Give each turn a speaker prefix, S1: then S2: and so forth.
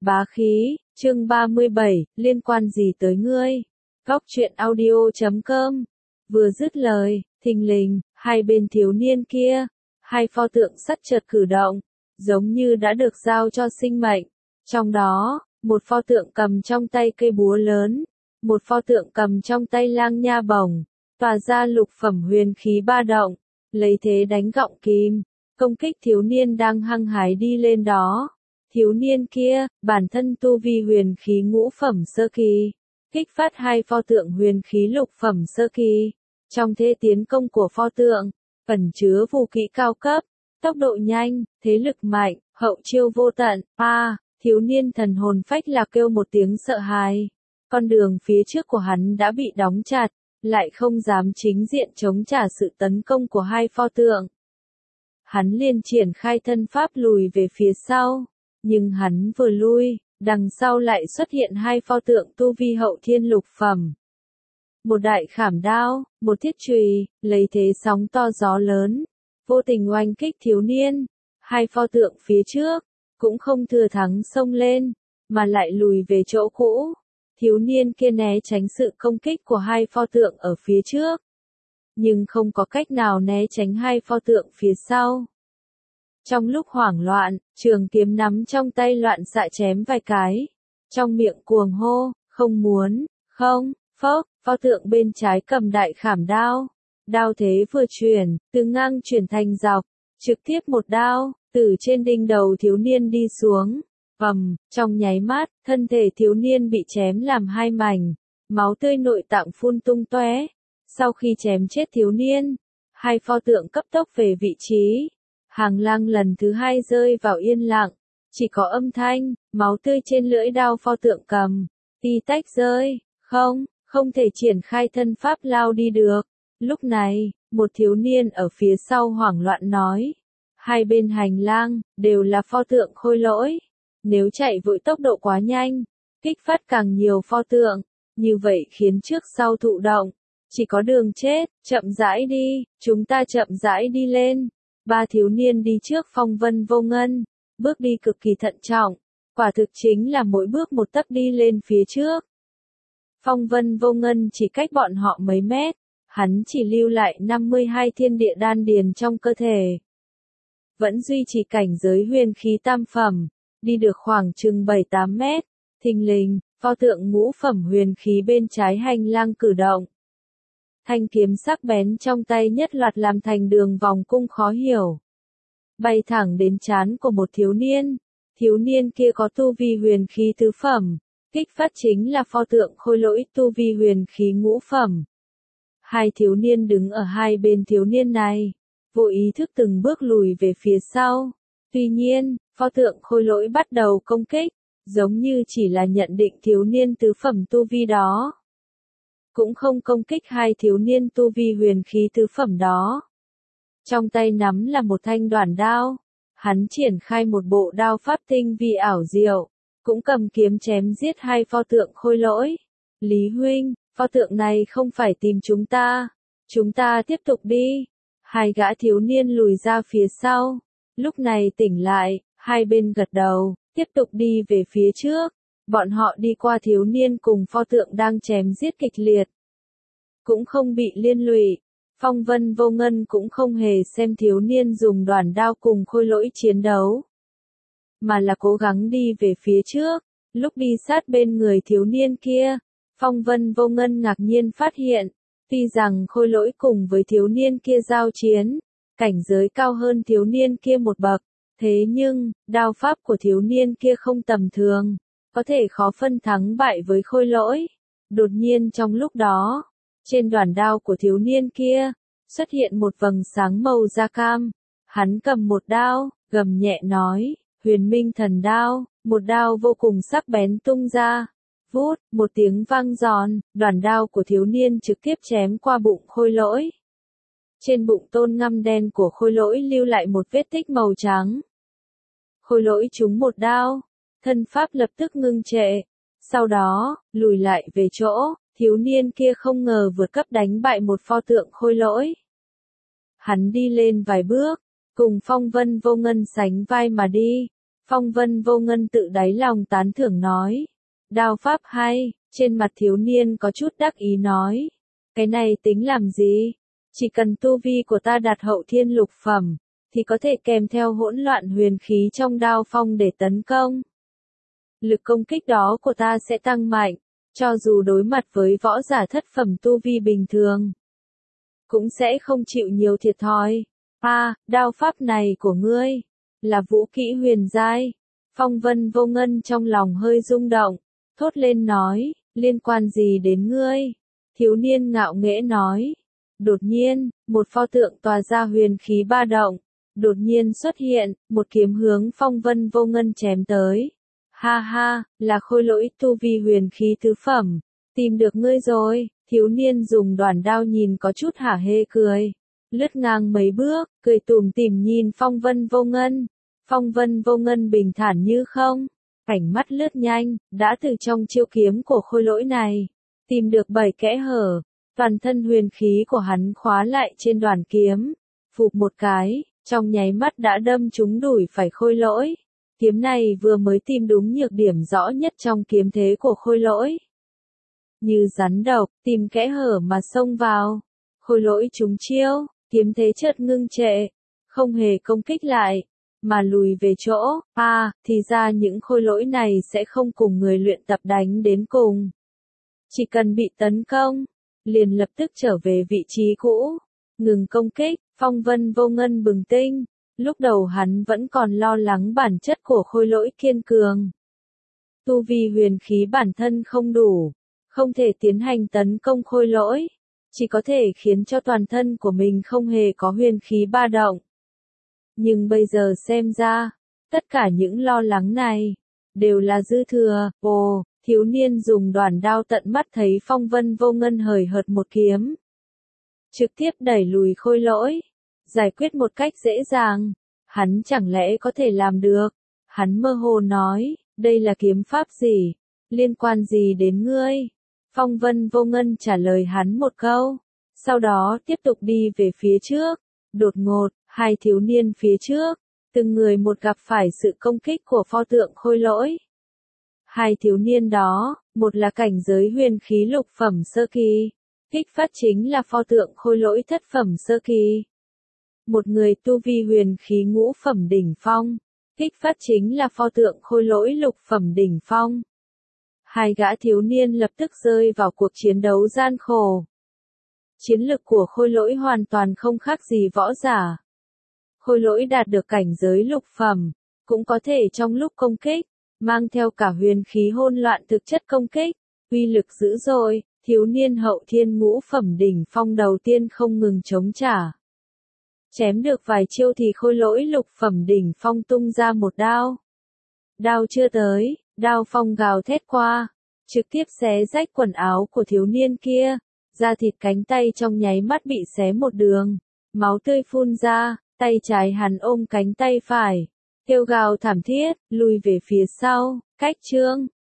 S1: Bá khí, chương 37, liên quan gì tới ngươi? Góc truyện audio.com. Vừa dứt lời, thình lình, hai bên thiếu niên kia, hai pho tượng sắt chợt cử động, giống như đã được giao cho sinh mệnh. Trong đó, một pho tượng cầm trong tay cây búa lớn, một pho tượng cầm trong tay lang nha bổng, tỏa ra lục phẩm huyền khí ba động, lấy thế đánh gọng kìm, công kích thiếu niên đang hăng hái đi lên đó. Thiếu niên kia, bản thân tu vi huyền khí ngũ phẩm sơ kỳ, kích phát hai pho tượng huyền khí lục phẩm sơ kỳ. Trong thế tiến công của pho tượng, ẩn chứa vũ kỹ cao cấp, tốc độ nhanh, thế lực mạnh, hậu chiêu vô tận. Thiếu niên thần hồn phách lạc kêu một tiếng sợ hãi. Con đường phía trước của hắn đã bị đóng chặt, lại không dám chính diện chống trả sự tấn công của hai pho tượng. Hắn liền triển khai thân pháp lùi về phía sau. Nhưng hắn vừa lui, đằng sau lại xuất hiện hai pho tượng tu vi hậu thiên lục phẩm. Một đại khảm đao, một thiết chùy, lấy thế sóng to gió lớn, vô tình oanh kích thiếu niên. Hai pho tượng phía trước, cũng không thừa thắng xông lên, mà lại lùi về chỗ cũ. Thiếu niên kia né tránh sự công kích của hai pho tượng ở phía trước, nhưng không có cách nào né tránh hai pho tượng phía sau. Trong lúc hoảng loạn, trường kiếm nắm trong tay loạn xạ chém vài cái. Trong miệng cuồng hô, không muốn, không, phốc, pho tượng bên trái cầm đại khảm đao. Đao thế vừa chuyển, từ ngang chuyển thành dọc, trực tiếp một đao, từ trên đỉnh đầu thiếu niên đi xuống. Trong nháy mắt, thân thể thiếu niên bị chém làm hai mảnh, máu tươi nội tạng phun tung tóe. Sau khi chém chết thiếu niên, hai pho tượng cấp tốc về vị trí. Hàng lang lần thứ hai rơi vào yên lặng, chỉ có âm thanh, máu tươi trên lưỡi đao pho tượng cầm, tí tách rơi, không thể triển khai thân pháp lao đi được. Lúc này, một thiếu niên ở phía sau hoảng loạn nói, hai bên hành lang, đều là pho tượng khôi lỗi, nếu chạy vội tốc độ quá nhanh, kích phát càng nhiều pho tượng, như vậy khiến trước sau thụ động, chỉ có đường chết, chậm rãi đi, chúng ta chậm rãi đi lên. Ba thiếu niên đi trước Phong Vân Vô Ngân, bước đi cực kỳ thận trọng, quả thực chính là mỗi bước một tấc đi lên phía trước. Phong Vân Vô Ngân chỉ cách bọn họ mấy mét, hắn chỉ lưu lại 52 thiên địa đan điền trong cơ thể. Vẫn duy trì cảnh giới huyền khí tam phẩm, đi được khoảng chừng 7-8 mét, thình lình, pho tượng ngũ phẩm huyền khí bên trái hành lang cử động. Thanh kiếm sắc bén trong tay nhất loạt làm thành đường vòng cung khó hiểu, bay thẳng đến trán của một thiếu niên. Thiếu niên kia có tu vi huyền khí tứ phẩm, kích phát chính là pho tượng khôi lỗi tu vi huyền khí ngũ phẩm. Hai thiếu niên đứng ở hai bên thiếu niên này, vô ý thức từng bước lùi về phía sau. Tuy nhiên, pho tượng khôi lỗi bắt đầu công kích, giống như chỉ là nhận định thiếu niên tứ phẩm tu vi đó, cũng không công kích hai thiếu niên tu vi huyền khí tứ phẩm đó. Trong tay nắm là một thanh đoản đao, hắn triển khai một bộ đao pháp tinh vi ảo diệu, cũng cầm kiếm chém giết hai pho tượng khôi lỗi. Lý huynh, pho tượng này không phải tìm chúng ta tiếp tục đi. Hai gã thiếu niên lùi ra phía sau, lúc này tỉnh lại, hai bên gật đầu, tiếp tục đi về phía trước. Bọn họ đi qua thiếu niên cùng pho tượng đang chém giết kịch liệt, cũng không bị liên lụy. Phong Vân Vô Ngân cũng không hề xem thiếu niên dùng đoản đao cùng khôi lỗi chiến đấu, mà là cố gắng đi về phía trước. Lúc đi sát bên người thiếu niên kia, Phong Vân Vô Ngân ngạc nhiên phát hiện, tuy rằng khôi lỗi cùng với thiếu niên kia giao chiến, cảnh giới cao hơn thiếu niên kia một bậc, thế nhưng, đao pháp của thiếu niên kia không tầm thường, có thể khó phân thắng bại với khôi lỗi. Đột nhiên trong lúc đó, trên đoản đao của thiếu niên kia, xuất hiện một vầng sáng màu da cam. Hắn cầm một đao, gầm nhẹ nói, Huyền Minh Thần Đao, một đao vô cùng sắc bén tung ra. Vút, một tiếng vang giòn, đoản đao của thiếu niên trực tiếp chém qua bụng khôi lỗi. Trên bụng tôn ngăm đen của khôi lỗi lưu lại một vết tích màu trắng. Khôi lỗi trúng một đao, thân pháp lập tức ngưng trệ. Sau đó, lùi lại về chỗ, thiếu niên kia không ngờ vượt cấp đánh bại một pho tượng khôi lỗi. Hắn đi lên vài bước, cùng Phong Vân Vô Ngân sánh vai mà đi. Phong Vân Vô Ngân tự đáy lòng tán thưởng nói. Đao pháp hay, trên mặt thiếu niên có chút đắc ý nói. Cái này tính làm gì? Chỉ cần tu vi của ta đạt hậu thiên lục phẩm, thì có thể kèm theo hỗn loạn huyền khí trong đao phong để tấn công. Lực công kích đó của ta sẽ tăng mạnh, cho dù đối mặt với võ giả thất phẩm tu vi bình thường, cũng sẽ không chịu nhiều thiệt thòi. Đao pháp này của ngươi, là vũ kỹ huyền giai. Phong Vân Vô Ngân trong lòng hơi rung động, thốt lên nói, liên quan gì đến ngươi? Thiếu niên ngạo nghễ nói. Đột nhiên, một pho tượng tỏa ra huyền khí ba động, đột nhiên xuất hiện, một kiếm hướng Phong Vân Vô Ngân chém tới. Ha ha, là khôi lỗi tu vi huyền khí tứ phẩm, tìm được ngươi rồi. Thiếu niên dùng đoàn đao nhìn có chút hả hê cười, lướt ngang mấy bước, cười tủm tỉm nhìn Phong Vân Vô Ngân. Phong Vân Vô Ngân bình thản như không, cảnh mắt lướt nhanh, đã từ trong chiêu kiếm của khôi lỗi này, tìm được 7 kẽ hở, toàn thân huyền khí của hắn khóa lại trên đoàn kiếm, phụp một cái, trong nháy mắt đã đâm trúng đùi phải khôi lỗi. Kiếm này vừa mới tìm đúng nhược điểm rõ nhất trong kiếm thế của khôi lỗi. Như rắn độc, tìm kẽ hở mà xông vào. Khôi lỗi trúng chiêu, kiếm thế chợt ngưng trệ, không hề công kích lại, mà lùi về chỗ. Thì ra những khôi lỗi này sẽ không cùng người luyện tập đánh đến cùng. Chỉ cần bị tấn công, liền lập tức trở về vị trí cũ, ngừng công kích. Phong Vân Vô Ngân bừng tỉnh. Lúc đầu hắn vẫn còn lo lắng bản chất của khôi lỗi kiên cường. Tu vi huyền khí bản thân không đủ, không thể tiến hành tấn công khôi lỗi, chỉ có thể khiến cho toàn thân của mình không hề có huyền khí ba động. Nhưng bây giờ xem ra, tất cả những lo lắng này, đều là dư thừa. Thiếu niên dùng đoàn đao tận mắt thấy Phong Vân Vô Ngân hời hợt một kiếm, trực tiếp đẩy lùi khôi lỗi, giải quyết một cách dễ dàng. Hắn chẳng lẽ có thể làm được? Hắn mơ hồ nói, đây là kiếm pháp gì? Liên quan gì đến ngươi? Phong Vân Vô Ngân trả lời hắn một câu, sau đó tiếp tục đi về phía trước. Đột ngột, hai thiếu niên phía trước, từng người một gặp phải sự công kích của pho tượng khôi lỗi. Hai thiếu niên đó, một là cảnh giới huyền khí lục phẩm sơ kỳ, kích phát chính là pho tượng khôi lỗi thất phẩm sơ kỳ. Một người tu vi huyền khí ngũ phẩm đỉnh phong, kích phát chính là pho tượng khôi lỗi lục phẩm đỉnh phong. Hai gã thiếu niên lập tức rơi vào cuộc chiến đấu gian khổ. Chiến lực của khôi lỗi hoàn toàn không khác gì võ giả. Khôi lỗi đạt được cảnh giới lục phẩm, cũng có thể trong lúc công kích, mang theo cả huyền khí hỗn loạn thực chất công kích, uy lực dữ dội. Thiếu niên hậu thiên ngũ phẩm đỉnh phong đầu tiên không ngừng chống trả. Chém được vài chiêu thì khôi lỗi lục phẩm đỉnh phong tung ra một đao. Đao chưa tới, đao phong gào thét qua, trực tiếp xé rách quần áo của thiếu niên kia, da thịt cánh tay trong nháy mắt bị xé một đường, máu tươi phun ra, tay trái hắn ôm cánh tay phải, kêu gào thảm thiết, lùi về phía sau, cách chương.